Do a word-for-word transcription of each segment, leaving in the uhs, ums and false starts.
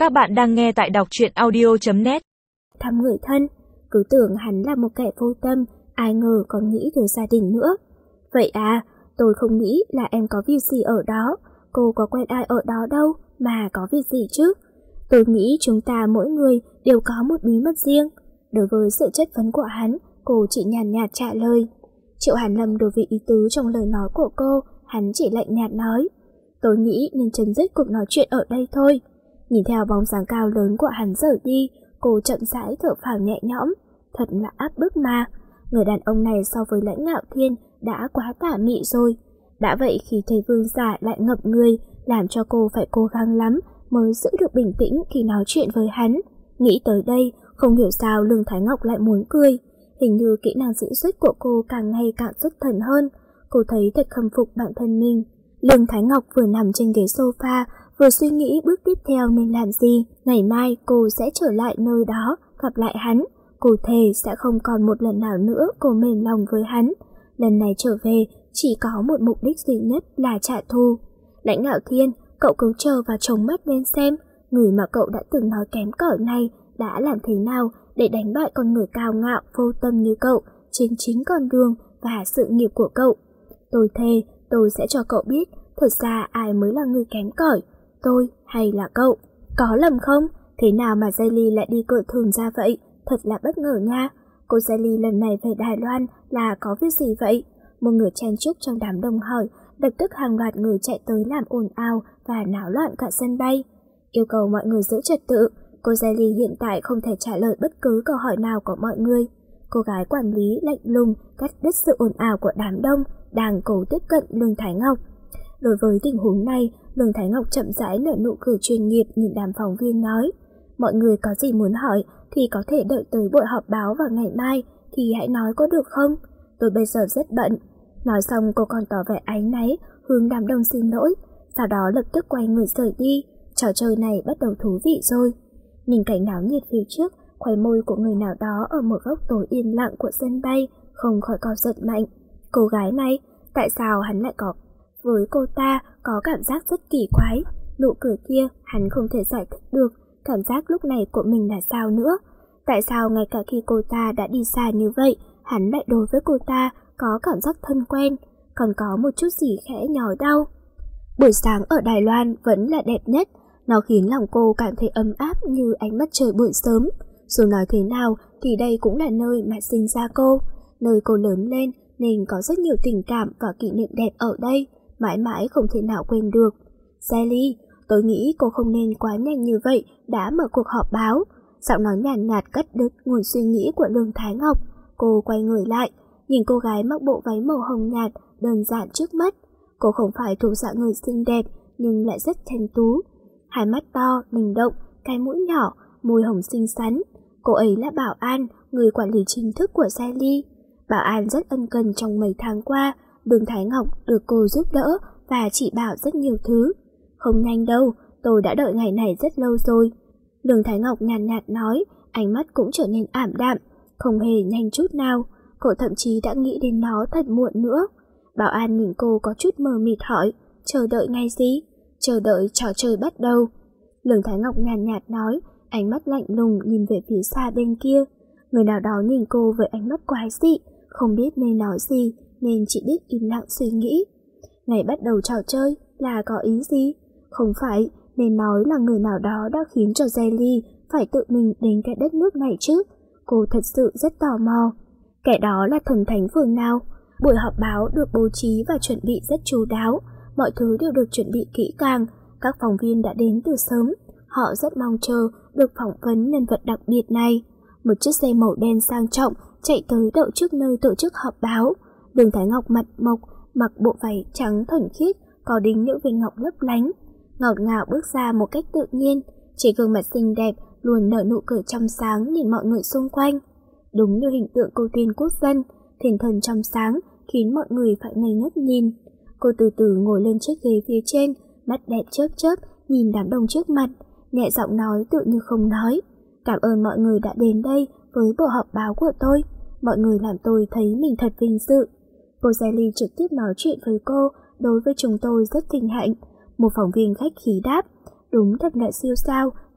Các bạn đang nghe tại đọc truyện audio chấm net. Thăm người thân, cứ tưởng hắn là một kẻ vô tâm, ai ngờ còn nghĩ tới gia đình nữa. Vậy à, tôi không nghĩ là em có việc gì ở đó, cô có quen ai ở đó đâu mà có việc gì chứ. Tôi nghĩ chúng ta mỗi người đều có một bí mật riêng. Đối với sự chất vấn của hắn, cô chỉ nhàn nhạt trả lời. Triệu Hàn Lâm đối với ý tứ trong lời nói của cô, hắn chỉ lạnh nhạt nói. Tôi nghĩ nên chấm dứt cuộc nói chuyện ở đây thôi. Nhìn theo bóng dáng cao lớn của hắn rời đi, cô chậm rãi thở phào nhẹ nhõm. Thật là áp bức mà. Người đàn ông này so với Lãnh Ngạo Thiên đã quá tả mị rồi. Đã vậy khi thấy vương giả lại ngập người, làm cho cô phải cố gắng lắm mới giữ được bình tĩnh khi nói chuyện với hắn. Nghĩ tới đây, không hiểu sao Lương Thái Ngọc lại muốn cười. Hình như kỹ năng diễn xuất của cô càng ngày càng xuất thần hơn. Cô thấy thật khâm phục bản thân mình. Lương Thái Ngọc vừa nằm trên ghế sofa, vừa suy nghĩ bước tiếp theo nên làm gì. Ngày mai cô sẽ trở lại nơi đó, gặp lại hắn. Cô thề sẽ không còn một lần nào nữa cô mềm lòng với hắn. Lần này trở về chỉ có một mục đích duy nhất là trả thù. Lãnh Ngạo Thiên, cậu cứ chờ và trông mắt lên xem, người mà cậu đã từng nói kém cỏi này đã làm thế nào để đánh bại con người cao ngạo vô tâm như cậu trên chính con đường và sự nghiệp của cậu. Tôi thề, tôi sẽ cho cậu biết thật ra ai mới là người kém cỏi, tôi hay là cậu. Có lầm không? Thế nào mà Jelly lại đi cỡ thường ra vậy? Thật là bất ngờ nha. Cô Jelly lần này về Đài Loan là có việc gì vậy? Một người chen chúc trong đám đông hỏi, lập tức hàng loạt người chạy tới làm ồn ào và náo loạn cả sân bay. Yêu cầu mọi người giữ trật tự. Cô Jelly hiện tại không thể trả lời bất cứ câu hỏi nào của mọi người. Cô gái quản lý lạnh lùng cắt đứt sự ồn ào của đám đông đang cố tiếp cận Lương Thái Ngọc. Đối với tình huống này, Lương Thái Ngọc chậm rãi nở nụ cười chuyên nghiệp nhìn đám phóng viên nói, mọi người có gì muốn hỏi thì có thể đợi tới buổi họp báo vào ngày mai thì hãy nói có được không? Tôi bây giờ rất bận. Nói xong cô còn tỏ vẻ áy náy hướng đám đông xin lỗi, sau đó lập tức quay người rời đi. Trò chơi này bắt đầu thú vị rồi. Nhìn cảnh náo nhiệt phía trước, khóe môi của người nào đó ở một góc tối yên lặng của sân bay không khỏi co giật mạnh. Cô gái này, tại sao hắn lại có với cô ta có cảm giác rất kỳ quái. Nụ cười kia hắn không thể giải thích được cảm giác lúc này của mình là sao nữa. Tại sao ngay cả khi cô ta đã đi xa như vậy, hắn lại đối với cô ta có cảm giác thân quen, còn có một chút gì khẽ nhói đau. Buổi sáng ở Đài Loan vẫn là đẹp nhất, nó khiến lòng cô cảm thấy ấm áp như ánh mặt trời buổi sớm. Dù nói thế nào thì đây cũng là nơi mà sinh ra cô, nơi cô lớn lên nên có rất nhiều tình cảm và kỷ niệm đẹp ở đây, mãi mãi không thể nào quên được. Jelly, tôi nghĩ cô không nên quá nhanh như vậy đã mở cuộc họp báo. Giọng nói nhàn nhạt cắt đứt nguồn suy nghĩ của Lương Thái Ngọc. Cô quay người lại, nhìn cô gái mặc bộ váy màu hồng nhạt đơn giản trước mắt. Cô không phải thuộc dạng người xinh đẹp nhưng lại rất thanh tú. Hai mắt to, linh động, cái mũi nhỏ, môi hồng xinh xắn. Cô ấy là Bảo An, người quản lý chính thức của Jelly. Bảo An rất ân cần trong mấy tháng qua. Lương Thái Ngọc được cô giúp đỡ và chỉ bảo rất nhiều thứ. Không nhanh đâu, tôi đã đợi ngày này rất lâu rồi. Lương Thái Ngọc nhàn nhạt nói, ánh mắt cũng trở nên ảm đạm, không hề nhanh chút nào. Cô thậm chí đã nghĩ đến nó thật muộn nữa. Bảo An nhìn cô có chút mờ mịt hỏi, chờ đợi ngày gì? Chờ đợi trò chơi bắt đầu. Lương Thái Ngọc nhàn nhạt nói, ánh mắt lạnh lùng nhìn về phía xa bên kia. Người nào đó nhìn cô với ánh mắt quái dị, không biết nên nói gì nên chỉ biết im lặng suy nghĩ. Ngày bắt đầu trò chơi là có ý gì? Không phải nên nói là người nào đó đã khiến cho Jelly phải tự mình đến cái đất nước này chứ. Cô thật sự rất tò mò. Kẻ đó là thần thánh phương nào? Buổi họp báo được bố trí và chuẩn bị rất chu đáo. Mọi thứ đều được chuẩn bị kỹ càng. Các phóng viên đã đến từ sớm. Họ rất mong chờ được phỏng vấn nhân vật đặc biệt này. Một chiếc xe màu đen sang trọng chạy tới đậu trước nơi tổ chức họp báo. Lương Thái Ngọc mặt mộc, mặc bộ váy trắng thuần khiết, có đính những viên ngọc lấp lánh. Ngọt ngào bước ra một cách tự nhiên, trên gương mặt xinh đẹp luôn nở nụ cười trong sáng nhìn mọi người xung quanh. Đúng như hình tượng cô tiên quốc dân, thiên thần trong sáng khiến mọi người phải ngây ngất nhìn. Cô từ từ ngồi lên chiếc ghế phía trên, mắt đẹp chớp chớp nhìn đám đông trước mặt, nhẹ giọng nói tự như không nói. Cảm ơn mọi người đã đến đây với buổi họp báo của tôi. Mọi người làm tôi thấy mình thật vinh dự. Cô Jelly trực tiếp nói chuyện với cô, đối với chúng tôi rất vinh hạnh. Một phóng viên khách khí đáp, đúng thật là siêu sao,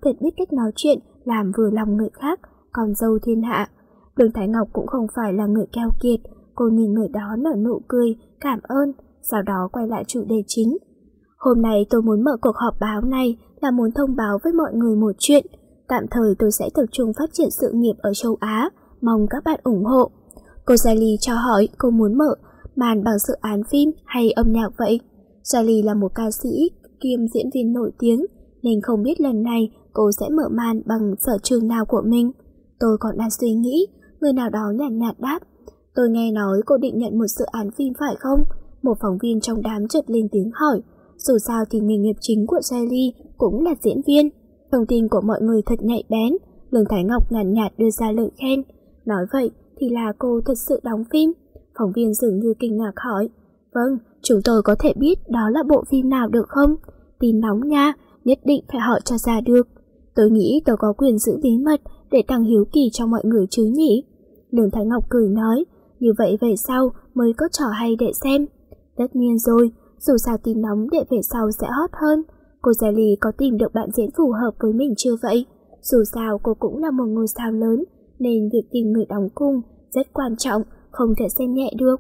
thật biết cách nói chuyện, làm vừa lòng người khác, con dâu thiên hạ. Đường Thái Ngọc cũng không phải là người keo kiệt, cô nhìn người đó nở nụ cười, cảm ơn, sau đó quay lại chủ đề chính. Hôm nay tôi muốn mở cuộc họp báo này là muốn thông báo với mọi người một chuyện. Tạm thời tôi sẽ tập trung phát triển sự nghiệp ở châu Á, mong các bạn ủng hộ. Cô Sally cho hỏi cô muốn mở màn bằng dự án phim hay âm nhạc vậy? Sally là một ca sĩ kiêm diễn viên nổi tiếng, nên không biết lần này cô sẽ mở màn bằng sở trường nào của mình. Tôi còn đang suy nghĩ, người nào đó nhàn nhạt, nhạt đáp. Tôi nghe nói cô định nhận một dự án phim phải không? Một phóng viên trong đám chợt lên tiếng hỏi. Dù sao thì nghề nghiệp chính của Sally cũng là diễn viên. Thông tin của mọi người thật nhạy bén. Lương Thái Ngọc nhàn nhạt, nhạt đưa ra lời khen. Nói vậy thì là cô thật sự đóng phim? Phóng viên dường như kinh ngạc hỏi. Vâng, chúng tôi có thể biết đó là bộ phim nào được không? Tin nóng nha, nhất định phải hỏi cho ra được. Tôi nghĩ tôi có quyền giữ bí mật để tăng hiếu kỳ cho mọi người chứ nhỉ? Lương Thái Ngọc cười nói. Như vậy về sau mới có trò hay để xem. Tất nhiên rồi, dù sao tin nóng để về sau sẽ hot hơn. Cô Sally có tìm được bạn diễn phù hợp với mình chưa vậy? Dù sao cô cũng là một ngôi sao lớn, nên việc tìm người đóng cung rất quan trọng, không thể xem nhẹ được.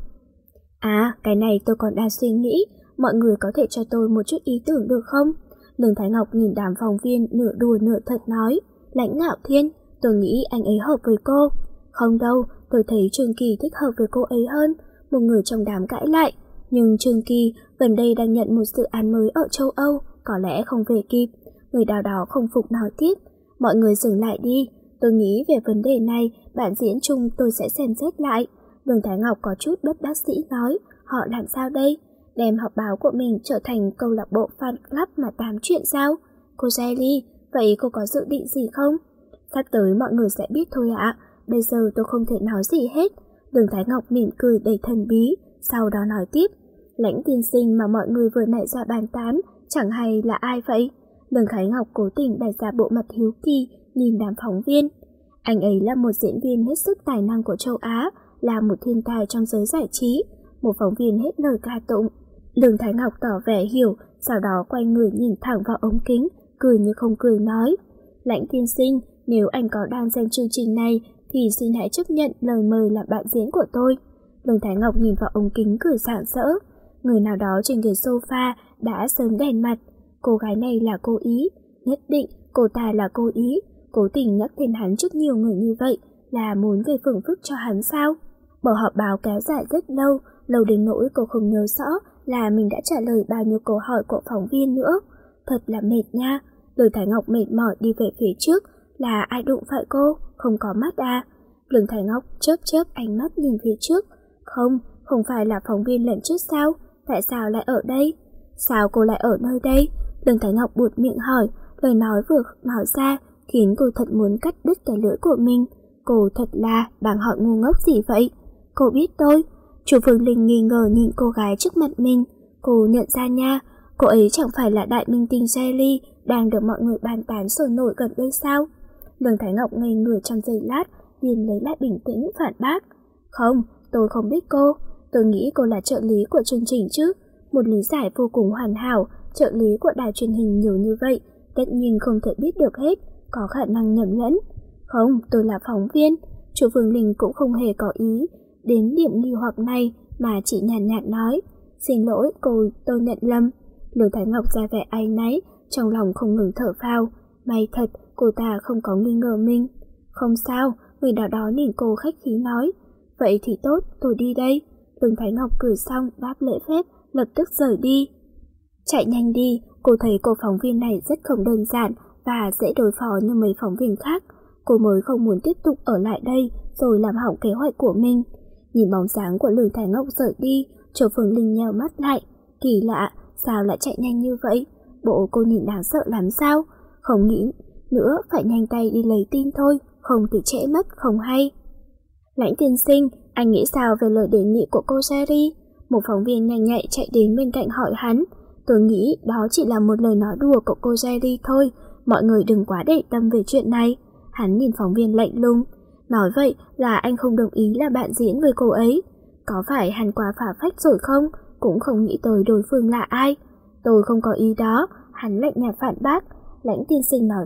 À, cái này tôi còn đang suy nghĩ, mọi người có thể cho tôi một chút ý tưởng được không? Lương Thái Ngọc nhìn đám phóng viên nửa đùa nửa thật nói. Lãnh Ngạo Thiên, tôi nghĩ anh ấy hợp với cô. Không đâu, tôi thấy Trương Kỳ thích hợp với cô ấy hơn. Một người trong đám cãi lại. Nhưng Trương Kỳ gần đây đang nhận một dự án mới ở châu Âu, có lẽ không về kịp. Người đào đó không phục nói tiếp. Mọi người dừng lại đi. Tôi nghĩ về vấn đề này, bạn diễn chung tôi sẽ xem xét lại. Đường Thái Ngọc có chút bất đắc dĩ nói. Họ làm sao đây? Đem họp báo của mình trở thành câu lạc bộ fan club mà tám chuyện sao? Cô Sally, vậy cô có dự định gì không? Sắp tới mọi người sẽ biết thôi ạ. Bây giờ tôi không thể nói gì hết. Đường Thái Ngọc mỉm cười đầy thần bí, sau đó nói tiếp. Lãnh tiên sinh mà mọi người vừa nãy ra bàn tán, chẳng hay là ai vậy? Đường Thái Ngọc cố tình bày ra bộ mặt hiếu kỳ, nhìn đám phóng viên. Anh ấy là một diễn viên hết sức tài năng của châu Á, là một thiên tài trong giới giải trí. Một phóng viên hết lời ca tụng. Đường Thái Ngọc tỏ vẻ hiểu, sau đó quay người nhìn thẳng vào ống kính, cười như không cười nói. Lãnh tiên sinh, nếu anh có đang xem chương trình này, thì xin hãy chấp nhận lời mời làm bạn diễn của tôi. Đường Thái Ngọc nhìn vào ống kính cười rạng rỡ. Người nào đó trên ghế sofa đã sớm đèn mặt. Cô gái này là cố ý, nhất định cô ta là cố ý, cố tình nhắc tên hắn trước nhiều người như vậy là muốn gây phiền phức cho hắn sao? Buổi họp báo kéo dài rất lâu, lâu đến nỗi cô không nhớ rõ là mình đã trả lời bao nhiêu câu hỏi của phóng viên nữa. Thật là mệt nha. Đường Thái Ngọc mệt mỏi đi về phía trước. Là ai đụng phải cô? Không có mắt à? Đường Thái Ngọc chớp chớp ánh mắt nhìn phía trước. Không, không phải là phóng viên lần trước sao? Tại sao lại ở đây? Sao cô lại ở nơi đây? Đường Thái Ngọc buột miệng hỏi. Lời nói vừa nói ra khiến cô thật muốn cắt đứt cái lưỡi của mình. Cô thật là đang hỏi ngu ngốc gì vậy? Cô biết tôi. Chủ Phương Linh nghi ngờ nhìn cô gái trước mặt mình. Cô nhận ra nha, cô ấy chẳng phải là đại minh tinh Sally đang được mọi người bàn tán sôi nổi gần đây sao? Đường Thái Ngọc ngây người trong giây lát, liền lấy lại bình tĩnh phản bác. Không, tôi không biết cô. Tôi nghĩ cô là trợ lý của chương trình chứ. Một lý giải vô cùng hoàn hảo. Trợ lý của đài truyền hình nhiều như vậy, tất nhiên không thể biết được hết, có khả năng nhầm lẫn. Không, tôi là phóng viên. Chủ Phương Linh cũng không hề có ý đến điểm nghi hoặc này, mà chỉ nhàn nhạt, nhạt nói. Xin lỗi cô, tôi nhận lầm. Lương Thái Ngọc ra vẻ áy náy, trong lòng không ngừng thở phào. May thật, cô ta không có nghi ngờ mình. Không sao, người nào đó nhìn cô khách khí nói. Vậy thì tốt, tôi đi đây. Lương Thái Ngọc cười xong, đáp lễ phép, lập tức rời đi. Chạy nhanh đi, cô thấy cô phóng viên này rất không đơn giản và dễ đối phó như mấy phóng viên khác. Cô mới không muốn tiếp tục ở lại đây rồi làm hỏng kế hoạch của mình. Nhìn bóng dáng của Lương Thái Ngọc rời đi, Châu Phương Linh nheo mắt lại. Kỳ lạ, sao lại chạy nhanh như vậy? Bộ cô nhìn đáng sợ lắm sao? Không nghĩ nữa, phải nhanh tay đi lấy tin thôi, không thì trễ mất không hay. Lãnh tiên sinh, anh nghĩ sao về lời đề nghị của cô Sherry? Một phóng viên nhanh nhạy chạy đến bên cạnh hỏi hắn. Tôi nghĩ đó chỉ là một lời nói đùa của cô Sherry thôi, mọi người đừng quá để tâm về chuyện này. Hắn nhìn phóng viên lạnh lùng. Nói vậy là anh không đồng ý là bạn diễn với cô ấy. Có phải hắn quá phá phách rồi không? Cũng không nghĩ tới đối phương là ai. Tôi không có ý đó, hắn lạnh nhạt phản bác. Lãnh tiên sinh nói vậy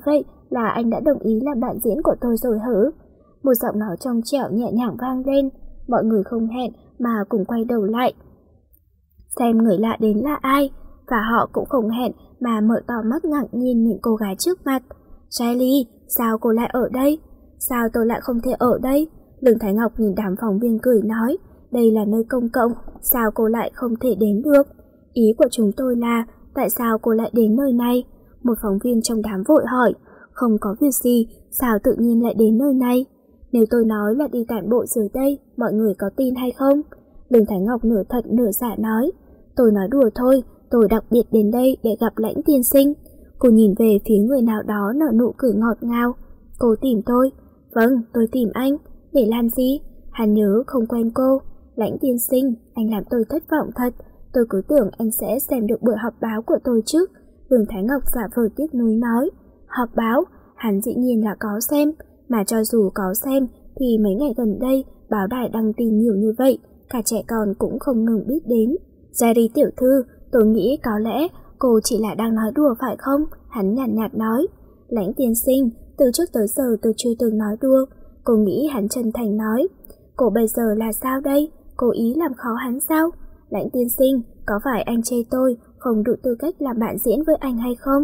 là anh đã đồng ý làm bạn diễn của tôi rồi hử? Một giọng nói trong trẻo nhẹ nhàng vang lên, mọi người không hẹn mà cùng quay đầu lại. Xem người lạ đến là ai, và họ cũng không hẹn mà mở to mắt ngạc nhiên những cô gái trước mặt. Riley, sao cô lại ở đây? Sao tôi lại không thể ở đây? Lương Thái Ngọc nhìn đám phóng viên cười nói, đây là nơi công cộng, sao cô lại không thể đến được? Ý của chúng tôi là, tại sao cô lại đến nơi này? Một phóng viên trong đám vội hỏi, không có việc gì, sao tự nhiên lại đến nơi này? Nếu tôi nói là đi tản bộ dưới đây, mọi người có tin hay không? Lương Thái Ngọc nửa thật nửa giả nói, tôi nói đùa thôi, tôi đặc biệt đến đây để gặp Lãnh tiên sinh. Cô nhìn về phía người nào đó nở nụ cười ngọt ngào. Cô tìm tôi? Vâng, tôi tìm anh. Để làm gì? Hắn nhớ không quen cô. Lãnh tiên sinh, anh làm tôi thất vọng thật. Tôi cứ tưởng anh sẽ xem được buổi họp báo của tôi chứ. Lương Thái Ngọc giả vờ tiếc nuối nói. Họp báo? Hắn dĩ nhiên là có xem. Mà cho dù có xem, thì mấy ngày gần đây báo đài đăng tin nhiều như vậy, cả trẻ con cũng không ngừng biết đến. Jerry tiểu thư, tôi nghĩ có lẽ cô chỉ là đang nói đùa phải không? Hắn nhàn nhạt, nhạt nói. Lãnh tiên sinh, từ trước tới giờ tôi chưa từng nói đùa. Cô nghĩ hắn chân thành nói. Cô bây giờ là sao đây? Cố ý làm khó hắn sao? Lãnh tiên sinh, có phải anh chê tôi không đủ tư cách làm bạn diễn với anh hay không?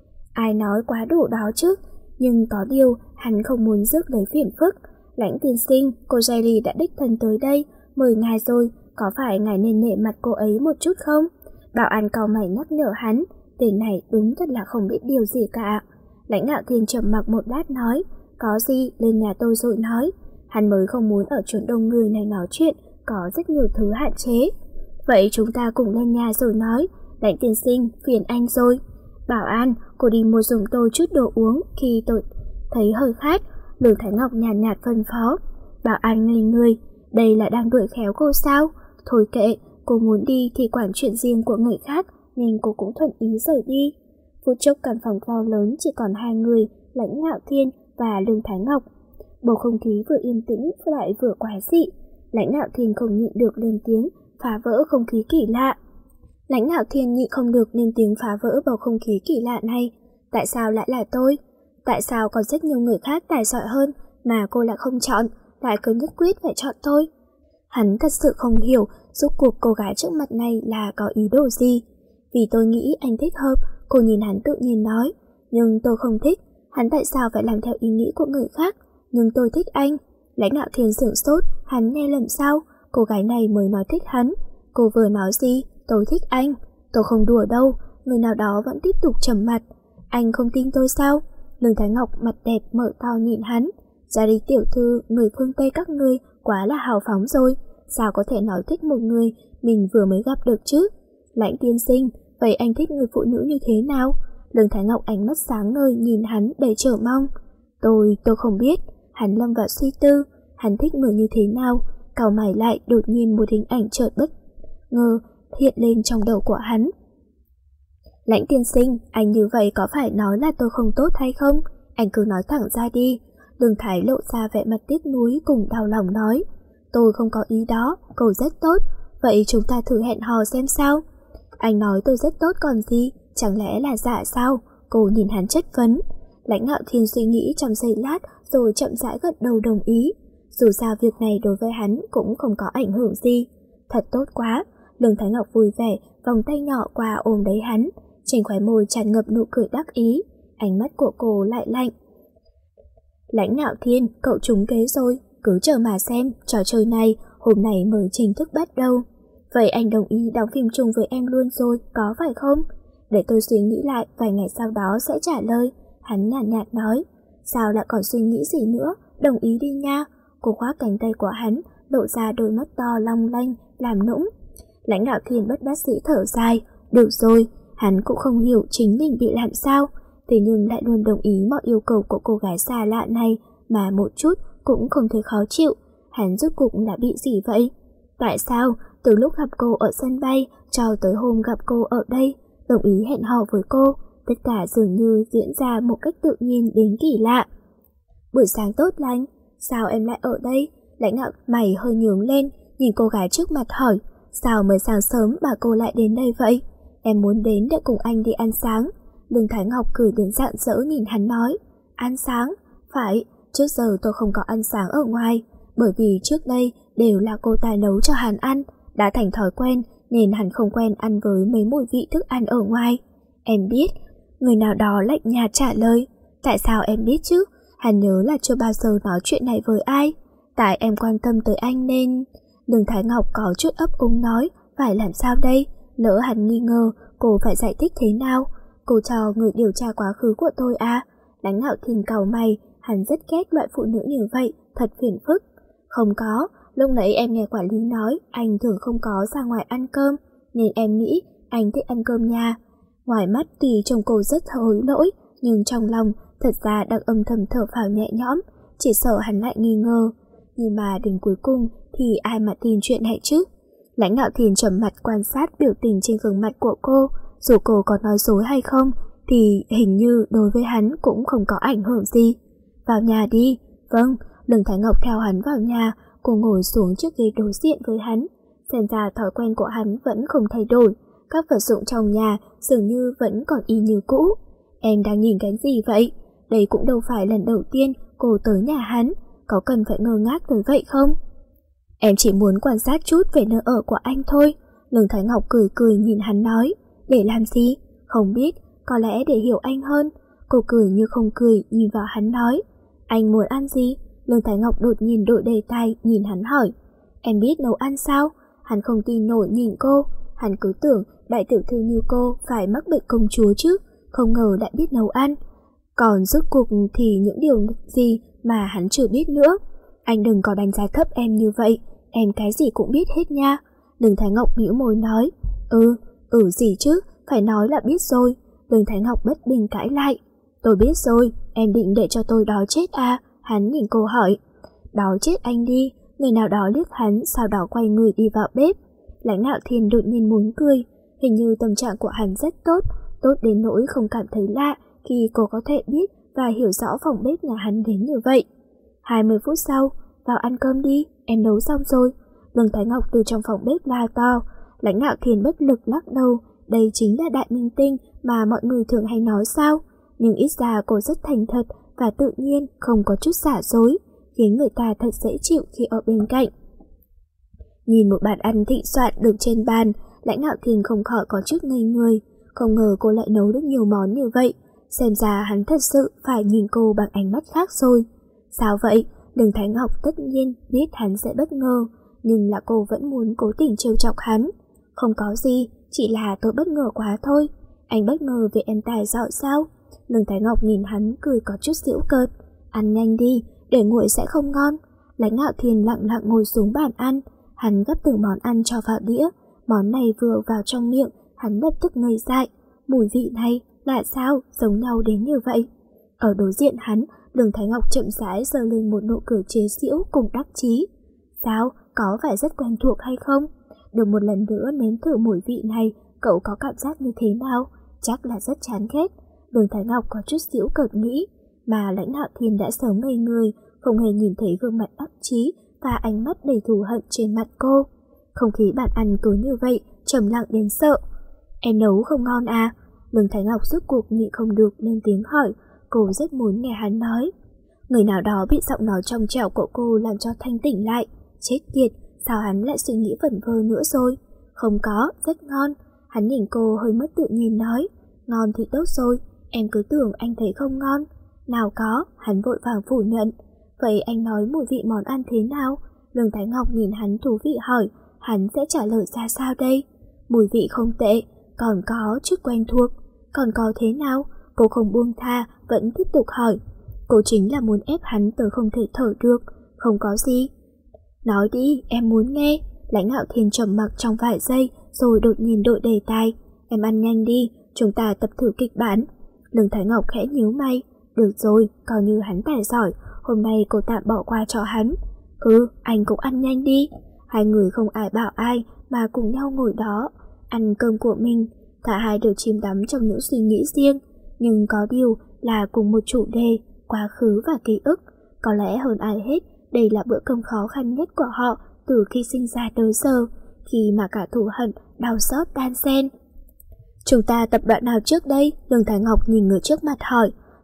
Ai nói quá đủ đó chứ? Nhưng có điều, hắn không muốn rước lấy phiền phức. Lãnh tiên sinh, cô Riley đã đích thân tới đây, mời ngài rồi, có phải ngài nên nể mặt cô ấy một chút không? Bảo an cau mày nhắc nhở hắn, tên này đúng thật là không biết điều gì cả. Lãnh Ngạo Thiên trầm mặc một lát nói, có gì lên nhà tôi rồi nói. Hắn mới không muốn ở chỗ đông người này nói chuyện, có rất nhiều thứ hạn chế. Vậy chúng ta cùng lên nhà rồi nói. Lãnh tiên sinh, phiền anh rồi. Bảo an, cô đi mua giùm tôi chút đồ uống, khi tôi thấy hơi khát. Lương Thái Ngọc nhàn nhạt, nhạt phân phó. Bảo an ngây người, đây là đang đuổi khéo cô sao? Thôi kệ, cô muốn đi thì quản chuyện riêng của người khác, nên cô cũng thuận ý rời đi. Phút chốc căn phòng to lớn chỉ còn hai người, Lãnh Ngạo Thiên và Lương Thái Ngọc. Bầu không khí vừa yên tĩnh lại vừa quái dị. Lãnh Ngạo Thiên không nhịn được lên tiếng, phá vỡ không khí kỳ lạ. Lãnh Ngạo Thiên nhịn không được lên tiếng phá vỡ bầu không khí kỳ lạ này. Tại sao lại là tôi? Tại sao còn rất nhiều người khác tài giỏi hơn mà cô lại không chọn, lại cứ nhất quyết phải chọn tôi? Hắn thật sự không hiểu rốt cuộc cô gái trước mặt này là có ý đồ gì. Vì tôi nghĩ anh thích hợp, cô nhìn hắn tự nhiên nói. Nhưng tôi không thích, hắn tại sao phải làm theo ý nghĩ của người khác? Nhưng tôi thích anh. Lãnh Ngạo Thiên sửng sốt, hắn nghe lầm sao? Cô gái này mới nói thích hắn. Cô vừa nói gì? Tôi thích anh. Tôi không đùa đâu. Người nào đó vẫn tiếp tục trầm mặt. Anh không tin tôi sao? Lương Thái Ngọc mặt đẹp mở to nhìn hắn. Ra đi tiểu thư, người phương Tây các ngươi quá là hào phóng rồi. Sao có thể nói thích một người mình vừa mới gặp được chứ? Lãnh tiên sinh, vậy anh thích người phụ nữ như thế nào? Lương Thái Ngọc ánh mắt sáng ngời nhìn hắn đầy chờ mong. Tôi, tôi không biết. Hắn lâm vào suy tư. Hắn thích người như thế nào? Cau mày lại, đột nhiên một hình ảnh chợt bất ngờ hiện lên trong đầu của hắn. Lãnh tiên sinh, anh như vậy có phải nói là tôi không tốt hay không? Anh cứ nói thẳng ra đi. Lương Thái lộ ra vẻ mặt tiếc nuối cùng đau lòng nói. Tôi không có ý đó, cô rất tốt. Vậy chúng ta thử hẹn hò xem sao? Anh nói tôi rất tốt còn gì? Chẳng lẽ là giả sao? Cô nhìn hắn chất vấn. Lãnh Ngạo Thiên suy nghĩ trong giây lát rồi chậm rãi gật đầu đồng ý. Dù sao việc này đối với hắn cũng không có ảnh hưởng gì. Thật tốt quá. Lương Thái Ngọc vui vẻ vòng tay nhỏ qua ôm lấy hắn. Trên khóe môi tràn ngập nụ cười đắc ý. Ánh mắt của cô lại lạnh. Lãnh Ngạo Thiên, cậu trúng kế rồi. Cứ chờ mà xem, trò chơi này hôm nay mới chính thức bắt đầu. Vậy anh đồng ý đóng phim chung với em luôn rồi, có phải không? Để tôi suy nghĩ lại, vài ngày sau đó sẽ trả lời. Hắn nhàn nhạt, nhạt nói. Sao lại còn suy nghĩ gì nữa, đồng ý đi nha. Cô khoác cánh tay của hắn, lộ ra đôi mắt to long lanh, làm nũng. Lãnh Ngạo Thiên bất đắc dĩ thở dài. Được rồi, hắn cũng không hiểu chính mình bị làm sao, thế nhưng lại luôn đồng ý mọi yêu cầu của cô gái xa lạ này mà một chút cũng không thấy khó chịu. Hắn rốt cuộc là bị gì vậy? Tại sao từ lúc gặp cô ở sân bay cho tới hôm gặp cô ở đây, đồng ý hẹn hò với cô, tất cả dường như diễn ra một cách tự nhiên đến kỳ lạ. Buổi sáng tốt lành, sao em lại ở đây? Lãnh Ngạo mày hơi nhướng lên, nhìn cô gái trước mặt hỏi, sao mới sáng sớm mà cô lại đến đây vậy? Em muốn đến để cùng anh đi ăn sáng. Lương Thái Ngọc cười đến rạng rỡ nhìn hắn nói, Ăn sáng? Phải, trước giờ tôi không có ăn sáng ở ngoài, bởi vì trước đây đều là cô ta nấu cho hắn ăn, đã thành thói quen nên hắn không quen ăn với mấy mùi vị thức ăn ở ngoài. Em biết, người nào đó lạnh nhạt trả lời. Tại sao em biết chứ? Hắn nhớ là chưa bao giờ nói chuyện này với ai. Tại em quan tâm tới anh nên... Lương Thái Ngọc có chút ấp úng nói, phải làm sao đây? Lỡ hắn nghi ngờ, cô phải giải thích thế nào? Cô cho người điều tra quá khứ của tôi à? Lãnh Ngạo Thiên cau mày, hắn rất ghét loại phụ nữ như vậy, thật phiền phức. Không có, lúc nãy em nghe quản lý nói anh thường không có ra ngoài ăn cơm, nên em nghĩ anh thích ăn cơm nhà. Ngoài mắt tuy trông cô rất hối lỗi, nhưng trong lòng thật ra đang âm thầm thở phào nhẹ nhõm, chỉ sợ hắn lại nghi ngờ. Nhưng mà đến cuối cùng thì ai mà tin chuyện này chứ? Lãnh Ngạo Thiên trầm mặt quan sát biểu tình trên gương mặt của cô, dù cô có nói dối hay không thì hình như đối với hắn cũng không có ảnh hưởng gì. Vào nhà đi. Vâng. Lương Thái Ngọc theo hắn vào nhà, cô ngồi xuống trước ghế đối diện với hắn. Xem ra thói quen của hắn vẫn không thay đổi, các vật dụng trong nhà dường như vẫn còn y như cũ. Em đang nhìn cái gì vậy? Đây cũng đâu phải lần đầu tiên cô tới nhà hắn, có cần phải ngơ ngác tới vậy không? Em chỉ muốn quan sát chút về nơi ở của anh thôi. Lương Thái Ngọc cười cười nhìn hắn nói. Để làm gì? Không biết, có lẽ để hiểu anh hơn. Cô cười như không cười nhìn vào hắn nói. Anh muốn ăn gì? Lương Thái Ngọc đột nhiên đổi đề tài nhìn hắn hỏi. Em biết nấu ăn sao? Hắn không tin nổi nhìn cô. Hắn cứ tưởng đại tiểu thư như cô phải mắc bệnh công chúa chứ, không ngờ lại biết nấu ăn. Còn rốt cuộc thì những điều gì mà hắn chưa biết nữa. Anh đừng có đánh giá thấp em như vậy, em cái gì cũng biết hết nha. Lương Thái Ngọc bĩu môi nói. Ừ, ừ gì chứ, phải nói là biết rồi. Lương Thái Ngọc bất bình cãi lại. Tôi biết rồi, em định để cho tôi đói chết à? Hắn nhìn cô hỏi. Đói chết anh đi. Người nào đó liếc hắn, sau đó quay người đi vào bếp. Lãnh Ngạo Thiên đột nhiên muốn cười. Hình như tâm trạng của hắn rất tốt, tốt đến nỗi không cảm thấy lạ khi cô có thể biết và hiểu rõ phòng bếp nhà hắn đến như vậy. hai mươi phút sau, vào ăn cơm đi, em nấu xong rồi. Lương Thái Ngọc từ trong phòng bếp la to. Lãnh Ngạo Thiên bất lực lắc đầu. Đây chính là đại minh tinh mà mọi người thường hay nói sao? Nhưng ít ra cô rất thành thật và tự nhiên, không có chút giả dối, khiến người ta thật dễ chịu khi ở bên cạnh. Nhìn một bàn ăn thịnh soạn được trên bàn, Lãnh Ngạo Thiên không khỏi có chút ngây người. Không ngờ cô lại nấu được nhiều món như vậy. Xem ra hắn thật sự phải nhìn cô bằng ánh mắt khác rồi. Sao vậy? Lương Thái Ngọc tất nhiên biết hắn sẽ bất ngờ, nhưng là cô vẫn muốn cố tình trêu chọc hắn. Không có gì, chỉ là tôi bất ngờ quá thôi. Anh bất ngờ về em tài giỏi sao? Lương Thái Ngọc nhìn hắn cười có chút giễu cợt. Ăn nhanh đi, để nguội sẽ không ngon. Lãnh Ngạo Thiên lặng lặng ngồi xuống bàn ăn. Hắn gấp từng món ăn cho vào đĩa. Món này vừa vào trong miệng, hắn lập tức ngây dại. Mùi vị này là sao giống nhau đến như vậy? Ở đối diện hắn, Lương Thái Ngọc chậm rãi giơ lên một nụ cười chế giễu cùng đắc chí. Sao, có phải rất quen thuộc hay không? Được một lần nữa nếm thử mùi vị này, cậu có cảm giác như thế nào? Chắc là rất chán ghét. Lương Thái Ngọc có chút giễu cợt nghĩ, mà Lãnh Ngạo Thiên đã sớm ngây người, không hề nhìn thấy gương mặt đắc chí và ánh mắt đầy thù hận trên mặt cô. Không khí bàn ăn cứ như vậy, trầm lặng đến sợ. Em nấu không ngon à? Lương Thái Ngọc rốt cuộc nhịn không được lên tiếng hỏi. Cô rất muốn nghe hắn nói. Người nào đó bị giọng nói trong trẻo của cô làm cho thanh tỉnh lại. Chết tiệt, sao hắn lại suy nghĩ vẩn vơ nữa rồi? Không có, rất ngon. Hắn nhìn cô hơi mất tự nhiên nói. Ngon thì tốt rồi, em cứ tưởng anh thấy không ngon. Nào có, hắn vội vàng phủ nhận. Vậy anh nói mùi vị món ăn thế nào? Lương Thái Ngọc nhìn hắn thú vị hỏi. Hắn sẽ trả lời ra sao đây? Mùi vị không tệ, còn có chút quen thuộc. Còn có thế nào? Cô không buông tha, vẫn tiếp tục hỏi. Cô chính là muốn ép hắn tới không thể thở được. Không có gì. Nói đi, em muốn nghe. Lãnh Ngạo Thiên trầm mặc trong vài giây, rồi đột nhiên đổi đề tài. Em ăn nhanh đi, chúng ta tập thử kịch bản. Lương Thái Ngọc khẽ nhíu mày. Được rồi, coi như hắn tài giỏi, hôm nay cô tạm bỏ qua cho hắn. Ừ, anh cũng ăn nhanh đi. Hai người không ai bảo ai mà cùng nhau ngồi đó, ăn cơm của mình. Cả hai đều chìm đắm trong những suy nghĩ riêng, nhưng có điều là cùng một chủ đề, quá khứ và ký ức. Có lẽ hơn ai hết, đây là bữa cơm khó khăn nhất của họ từ khi sinh ra tới giờ, khi mà cả thù hận, đau xót đan xen. Chúng ta tập đoạn nào trước đây? Lương Thái Ngọc nhìn người trước mặt hỏi.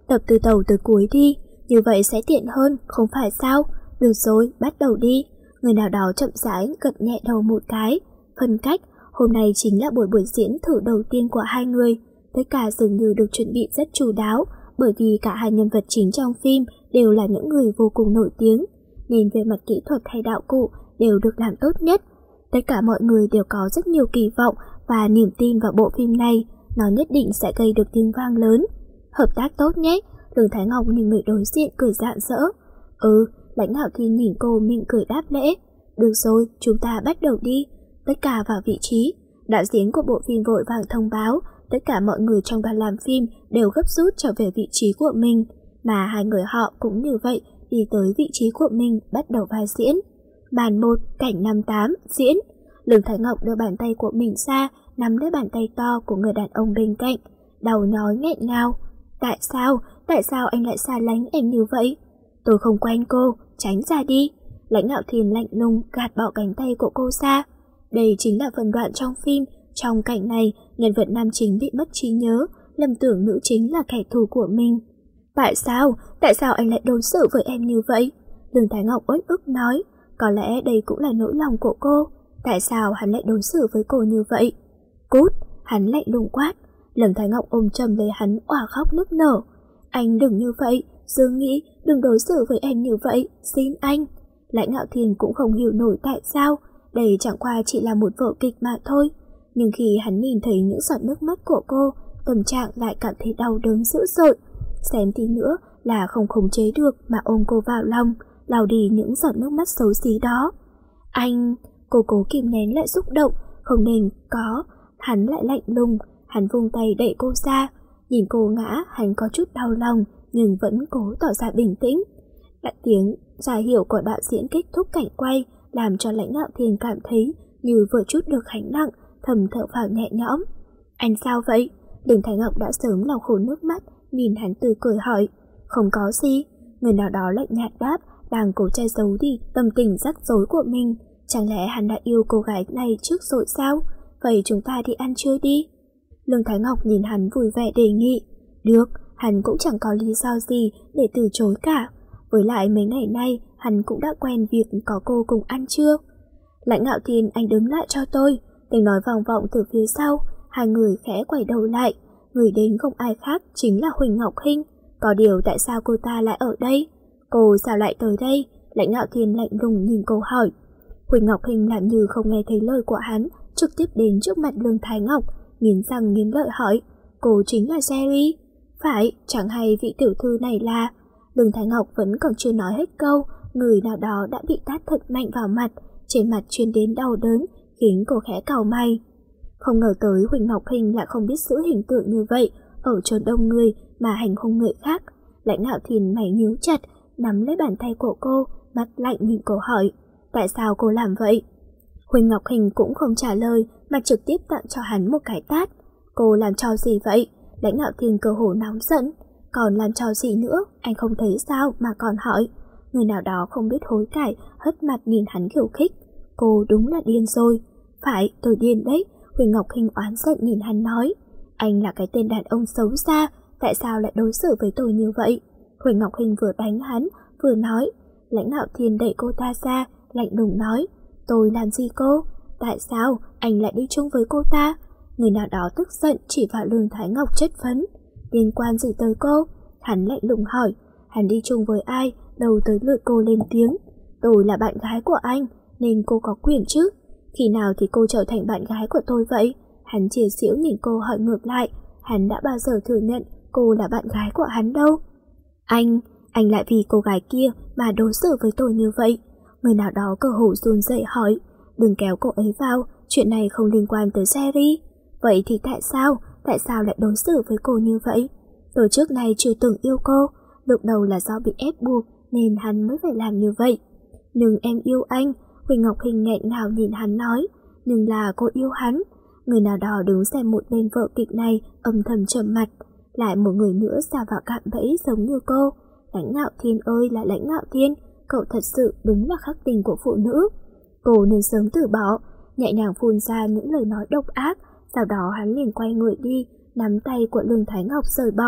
tập từ đầu tới cuối đi, như vậy sẽ tiện hơn, không phải sao? Được rồi, bắt đầu đi. Người nào đó chậm rãi gật nhẹ đầu một cái. Phân cách, hôm nay chính là buổi buổi diễn thử đầu tiên của hai người. Tất cả dường như được chuẩn bị rất chu đáo, bởi vì cả hai nhân vật chính trong phim đều là những người vô cùng nổi tiếng, nên về mặt kỹ thuật hay đạo cụ đều được làm tốt nhất. Tất cả mọi người đều có rất nhiều kỳ vọng và niềm tin vào bộ phim này, nó nhất định sẽ gây được tiếng vang lớn. Hợp tác tốt nhé. Lương Thái Ngọc nhìn người đối diện cười rạng rỡ. Ừ, Lãnh Ngạo Thiên nhìn cô mỉm cười đáp lễ. Được rồi, chúng ta bắt đầu đi. Tất cả vào vị trí. Đạo diễn của bộ phim vội vàng thông báo, tất cả mọi người trong đoàn làm phim đều gấp rút trở về vị trí của mình, mà hai người họ cũng như vậy, đi tới vị trí của mình bắt đầu vai diễn. Màn một, cảnh năm tám, diễn. Lương Thái Ngọc đưa bàn tay của mình ra, nắm lấy bàn tay to của người đàn ông bên cạnh, đầu nhói nghẹn ngào. Tại sao, tại sao anh lại xa lánh em như vậy? Tôi không quen cô, tránh ra đi. Lãnh Ngạo Thiên lạnh lùng gạt bỏ cánh tay của cô ra. Đây chính là phần đoạn trong phim. Trong cảnh này, nhân vật nam chính bị mất trí nhớ, lầm tưởng nữ chính là kẻ thù của mình. Tại sao, tại sao anh lại đối xử với em như vậy? Lương Thái Ngọc uất ức nói. Có lẽ đây cũng là nỗi lòng của cô. Tại sao hắn lại đối xử với cô như vậy? Cút, hắn lạnh lùng quát. Lâm Thái Ngọc ôm chầm lấy hắn òa khóc nức nở. Anh đừng như vậy, Dương Nghĩ, đừng đối xử với em như vậy, xin anh. Lãnh Ngạo Thiên cũng không hiểu nổi tại sao, đây chẳng qua chỉ là một vở kịch mà thôi. Nhưng khi hắn nhìn thấy những giọt nước mắt của cô, tâm trạng lại cảm thấy đau đớn dữ dội. Xém tí nữa là không khống chế được mà ôm cô vào lòng, lau đi những giọt nước mắt xấu xí đó. Anh, cô cố kìm nén lại xúc động, không nên có. Hắn lại lạnh lùng, hắn vung tay đẩy cô ra. Nhìn cô ngã, hắn có chút đau lòng, nhưng vẫn cố tỏ ra bình tĩnh. Đã tiếng ra hiệu của đạo diễn kết thúc cảnh quay, làm cho Lãnh Ngạo Thiên cảm thấy như vừa chút được gánh nặng, thầm thở phào nhẹ nhõm. Anh sao vậy? Lương Thái Ngọc đã sớm lau khô nước mắt, nhìn hắn tươi cười hỏi. Không có gì. Người nào đó lạnh nhạt đáp, đang cố che giấu đi tâm tình rắc rối của mình. Chẳng lẽ hắn đã yêu cô gái này trước rồi sao? Vậy chúng ta đi ăn trưa đi. Lương Thái Ngọc nhìn hắn vui vẻ đề nghị. Được, hắn cũng chẳng có lý do gì để từ chối cả. Với lại mấy ngày nay hắn cũng đã quen việc có cô cùng ăn trưa. Lãnh Ngạo Thiên, anh đứng lại cho tôi. Tiếng nói vang vọng từ phía sau. Hai người khẽ quay đầu lại. Người đến không ai khác chính là Huỳnh Ngọc Hinh. Có điều tại sao cô ta lại ở đây? Cô sao lại tới đây? Lãnh Ngạo Thiên lạnh lùng nhìn cô hỏi. Huỳnh Ngọc Hinh làm như không nghe thấy lời của hắn, trực tiếp đến trước mặt Lương Thái Ngọc, nghiến răng nghiến lợi hỏi. Cô chính là Jerry? Phải, chẳng hay vị tiểu thư này là... Lương Thái Ngọc vẫn còn chưa nói hết câu, người nào đó đã bị tát thật mạnh vào mặt, trên mặt truyền đến đau đớn, khiến cô khẽ cau mày. Không ngờ tới Huỳnh Ngọc Hinh lại không biết giữ hình tượng như vậy, ở chốn đông người mà hành hung người khác. Lãnh Ngạo Thiên mày nhíu chặt, nắm lấy bàn tay của cô, mắt lạnh nhìn cô hỏi. Tại sao cô làm vậy? Huỳnh Ngọc Hinh cũng không trả lời mà trực tiếp tặng cho hắn một cái tát. Cô làm trò gì vậy? Lãnh Ngạo Thiên cơ hồ nóng giận. Còn làm trò gì nữa? Anh không thấy sao mà còn hỏi? Người nào đó không biết hối cải hất mặt nhìn hắn khiêu khích. Cô đúng là điên rồi. Phải, tôi điên đấy. Huỳnh Ngọc Hinh oán giận nhìn hắn nói. Anh là cái tên đàn ông xấu xa, tại sao lại đối xử với tôi như vậy? Huỳnh Ngọc Hinh vừa đánh hắn vừa nói. Lãnh Ngạo Thiên đẩy cô ta ra, lạnh lùng nói. Tôi làm gì cô? Tại sao anh lại đi chung với cô ta? Người nào đó tức giận chỉ vào Lương Thái Ngọc chất vấn. Liên quan gì tới cô? Hắn lạnh lùng hỏi. Hắn đi chung với ai? Đâu tới lượt cô lên tiếng. Tôi là bạn gái của anh, nên cô có quyền chứ. Khi nào thì cô trở thành bạn gái của tôi vậy? Hắn chìa xỉu nhìn cô hỏi ngược lại. Hắn đã bao giờ thừa nhận cô là bạn gái của hắn đâu. Anh, anh lại vì cô gái kia mà đối xử với tôi như vậy. Người nào đó cơ hồ run rẩy hỏi. Đừng kéo cô ấy vào, chuyện này không liên quan tới Jerry. Vậy thì tại sao, tại sao lại đối xử với cô như vậy? Tôi trước nay chưa từng yêu cô, lúc đầu là do bị ép buộc nên hắn mới phải làm như vậy. Nhưng em yêu anh, Huỳnh Ngọc Hinh nghẹn ngào nhìn hắn nói. Nhưng là cô yêu hắn. Người nào đó đứng xem một bên vở kịch này âm thầm trầm mặt. Lại một người nữa xa vào cạm bẫy giống như cô. Lãnh Ngạo Thiên ơi là Lãnh Ngạo Thiên, cậu thật sự đúng là khắc tinh của phụ nữ. Cô nên sớm từ bỏ. Nhẹ nhàng phun ra những lời nói độc ác. Sau đó hắn liền quay người đi, nắm tay của Lương Thái Ngọc rời bỏ.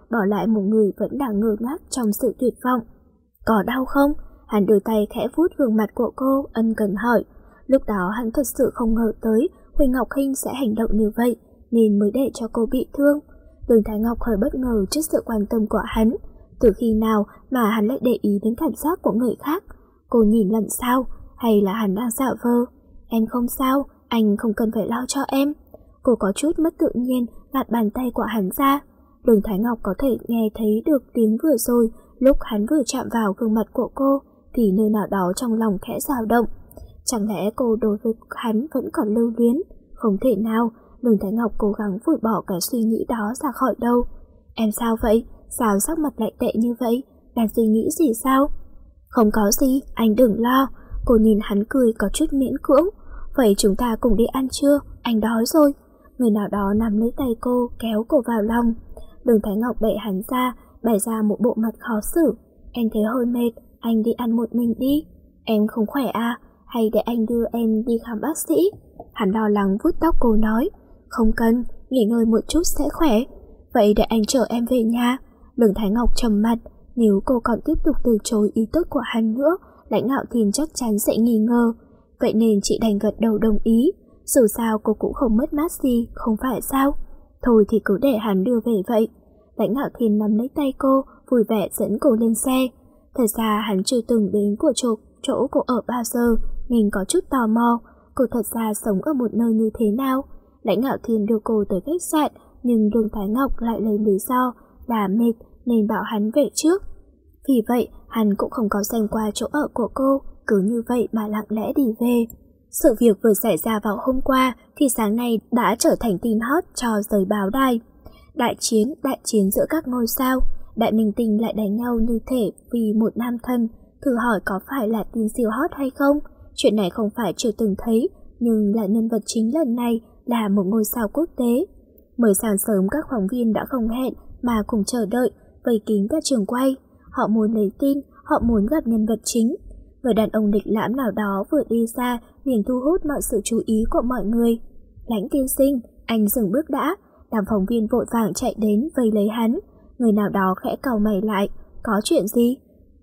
bỏ lại một người vẫn đang ngơ ngác trong sự tuyệt vọng. Có đau không? Hắn đưa tay khẽ vuốt gương mặt của cô, ân cần hỏi. Lúc đó hắn thật sự không ngờ tới Huỳnh Ngọc Hinh sẽ hành động như vậy, nên mới để cho cô bị thương. Đường Thái Ngọc hơi bất ngờ trước sự quan tâm của hắn. Từ khi nào mà hắn lại để ý đến cảm giác của người khác? Cô nhìn lầm sao? Hay là hắn đang giả vờ? Em không sao, anh không cần phải lo cho em. Cô có chút mất tự nhiên gạt bàn tay của hắn ra. Đường Thái Ngọc có thể nghe thấy được tiếng vừa rồi, lúc hắn vừa chạm vào gương mặt của cô thì nơi nào đó trong lòng khẽ dao động. Chẳng lẽ cô đối với hắn vẫn còn lưu luyến? Không thể nào. Đường Thái Ngọc cố gắng vùi bỏ cái suy nghĩ đó ra khỏi đầu. Em sao vậy? Sao sắc mặt lại tệ như vậy? Đang suy nghĩ gì sao? Không có gì, anh đừng lo. Cô nhìn hắn cười có chút miễn cưỡng. Vậy chúng ta cùng đi ăn trưa, anh đói rồi. Người nào đó nắm lấy tay cô, kéo cô vào lòng. Đường Thái Ngọc đẩy hắn ra, bày ra một bộ mặt khó xử. Em thấy hơi mệt, anh đi ăn một mình đi. Em không khỏe à? Hay để anh đưa em đi khám bác sĩ? Hắn lo lắng vuốt tóc cô nói. Không cần, nghỉ ngơi một chút sẽ khỏe. Vậy để anh chở em về nhà. Đường Thái Ngọc trầm mặt. Nếu cô còn tiếp tục từ chối ý tốt của hắn nữa, Lãnh Ngạo Thiên chắc chắn sẽ nghi ngờ. Vậy nên chị đành gật đầu đồng ý. Dù sao cô cũng không mất mát gì, không phải sao? Thôi thì cứ để hắn đưa về vậy. Lãnh Ngạo Thiên nắm lấy tay cô, vui vẻ dẫn cô lên xe. Thật ra hắn chưa từng đến của chỗ, chỗ cô ở bao giờ, nên có chút tò mò. Cô thật ra sống ở một nơi như thế nào? Lãnh Ngạo Thiên đưa cô tới khách sạn, nhưng Đường Thái Ngọc lại lấy lý do là mệt nên bảo hắn về trước. Vì vậy, hắn cũng không có xem qua chỗ ở của cô, cứ như vậy mà lặng lẽ đi về. Sự việc vừa xảy ra vào hôm qua thì sáng nay đã trở thành tin hot cho giới báo đài. Đại chiến, đại chiến giữa các ngôi sao, đại minh tinh lại đánh nhau như thể vì một nam thân. Thử hỏi có phải là tin siêu hot hay không? Chuyện này không phải chưa từng thấy, nhưng là nhân vật chính lần này là một ngôi sao quốc tế. Mới sáng sớm các phóng viên đã không hẹn mà cùng chờ đợi, vây kín cả trường quay. Họ muốn lấy tin, họ muốn gặp nhân vật chính. Người đàn ông lịch lãm nào đó vừa đi ra liền thu hút mọi sự chú ý của mọi người. Lãnh tiên sinh, anh dừng bước đã. Đám phóng viên vội vàng chạy đến vây lấy hắn. Người nào đó khẽ cau mày lại. Có chuyện gì?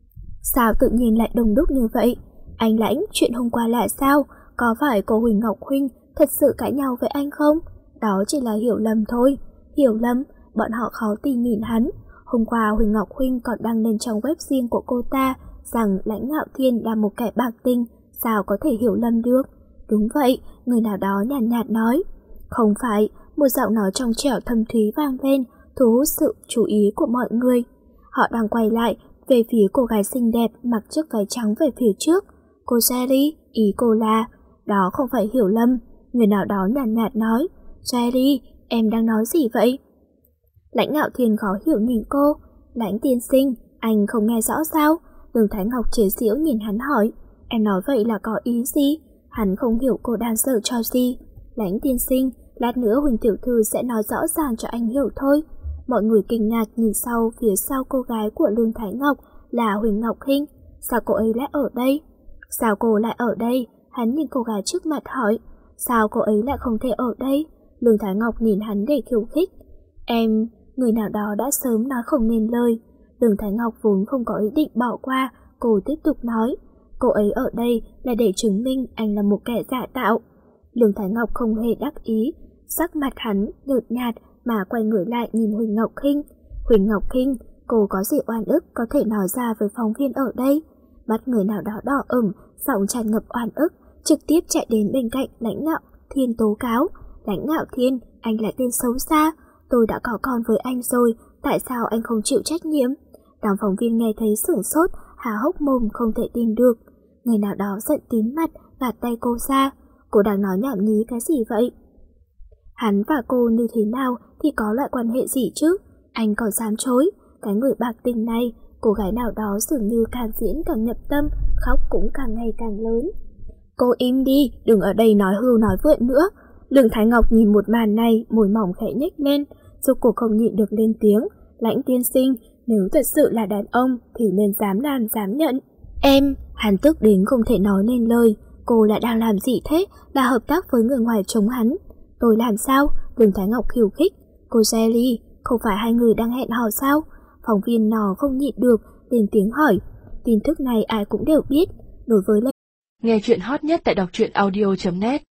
Sao tự nhiên lại đông đúc như vậy? Anh Lãnh, chuyện hôm qua là sao? Có phải cô Huỳnh Ngọc Huynh thật sự cãi nhau với anh không? Đó chỉ là hiểu lầm thôi. Hiểu lầm? Bọn họ khó tin nhìn hắn. Hôm qua Huỳnh Ngọc Huynh còn đăng lên trong web riêng của cô ta rằng Lãnh Ngạo Thiên là một kẻ bạc tình, sao có thể hiểu lầm được? Đúng vậy, người nào đó nhàn nhạt, nhạt nói. Không phải, một giọng nói trong trẻo thâm thúy vang lên, thu hút sự chú ý của mọi người. Họ đang quay lại về phía cô gái xinh đẹp mặc chiếc váy trắng về phía trước. Cô Jerry, ý cô là, đó không phải hiểu lầm. Người nào đó nhàn nhạt, nhạt nói. Jerry, em đang nói gì vậy? Lãnh Ngạo Thiên khó hiểu nhìn cô. Lãnh tiên sinh, anh không nghe rõ sao? Đường Thái Ngọc chế giễu nhìn hắn hỏi. Em nói vậy là có ý gì? Hắn không hiểu cô đang sợ cho gì. Lãnh tiên sinh, lát nữa Huỳnh tiểu thư sẽ nói rõ ràng cho anh hiểu thôi. Mọi người kinh ngạc nhìn sau phía sau cô gái của Lương Thái Ngọc là Huỳnh Ngọc Hinh. Sao cô ấy lại ở đây? Sao cô lại ở đây? Hắn nhìn cô gái trước mặt hỏi. Sao cô ấy lại không thể ở đây? Lương Thái Ngọc nhìn hắn để khiêu khích. Em, người nào đó đã sớm nói không nên lời. Đường Thái Ngọc vốn không có ý định bỏ qua, cô tiếp tục nói. Cô ấy ở đây là để chứng minh anh là một kẻ giả tạo. Đường Thái Ngọc không hề đắc ý, sắc mặt hắn nhợt nhạt mà quay người lại nhìn Huỳnh Ngọc Hinh. Huỳnh Ngọc Hinh, cô có gì oan ức có thể nói ra với phóng viên ở đây? Mắt người nào đó đỏ ửng, giọng tràn ngập oan ức, trực tiếp chạy đến bên cạnh Lãnh Ngạo Thiên tố cáo. Lãnh Ngạo Thiên, anh là tên xấu xa. Tôi đã có con với anh rồi, tại sao anh không chịu trách nhiệm? Đám phóng viên nghe thấy sửng sốt, há hốc mồm không thể tin được. Người nào đó giận tím mặt, gạt tay cô ra. Cô đang nói nhảm nhí cái gì vậy? Hắn và cô như thế nào thì có loại quan hệ gì chứ? Anh còn dám chối. Cái người bạc tình này, cô gái nào đó dường như càng diễn càng nhập tâm, khóc cũng càng ngày càng lớn. Cô im đi, đừng ở đây nói hưu nói vượn nữa. Lương Thái Ngọc nhìn một màn này, môi mỏng khẽ nhếch lên, rốt cuộc không nhịn được lên tiếng. Lãnh tiên sinh, nếu thật sự là đàn ông thì nên dám làm dám nhận. Em, hắn tức đến không thể nói nên lời. Cô lại đang làm gì thế? Là hợp tác với người ngoài chống hắn. Tôi làm sao? Lương Thái Ngọc khiêu khích. Cô Jelly, không phải hai người đang hẹn hò sao? Phóng viên nó không nhịn được, lên tiếng hỏi. Tin tức này ai cũng đều biết, đối với Nghe chuyện hot nhất tại đọc truyện audio chấm net.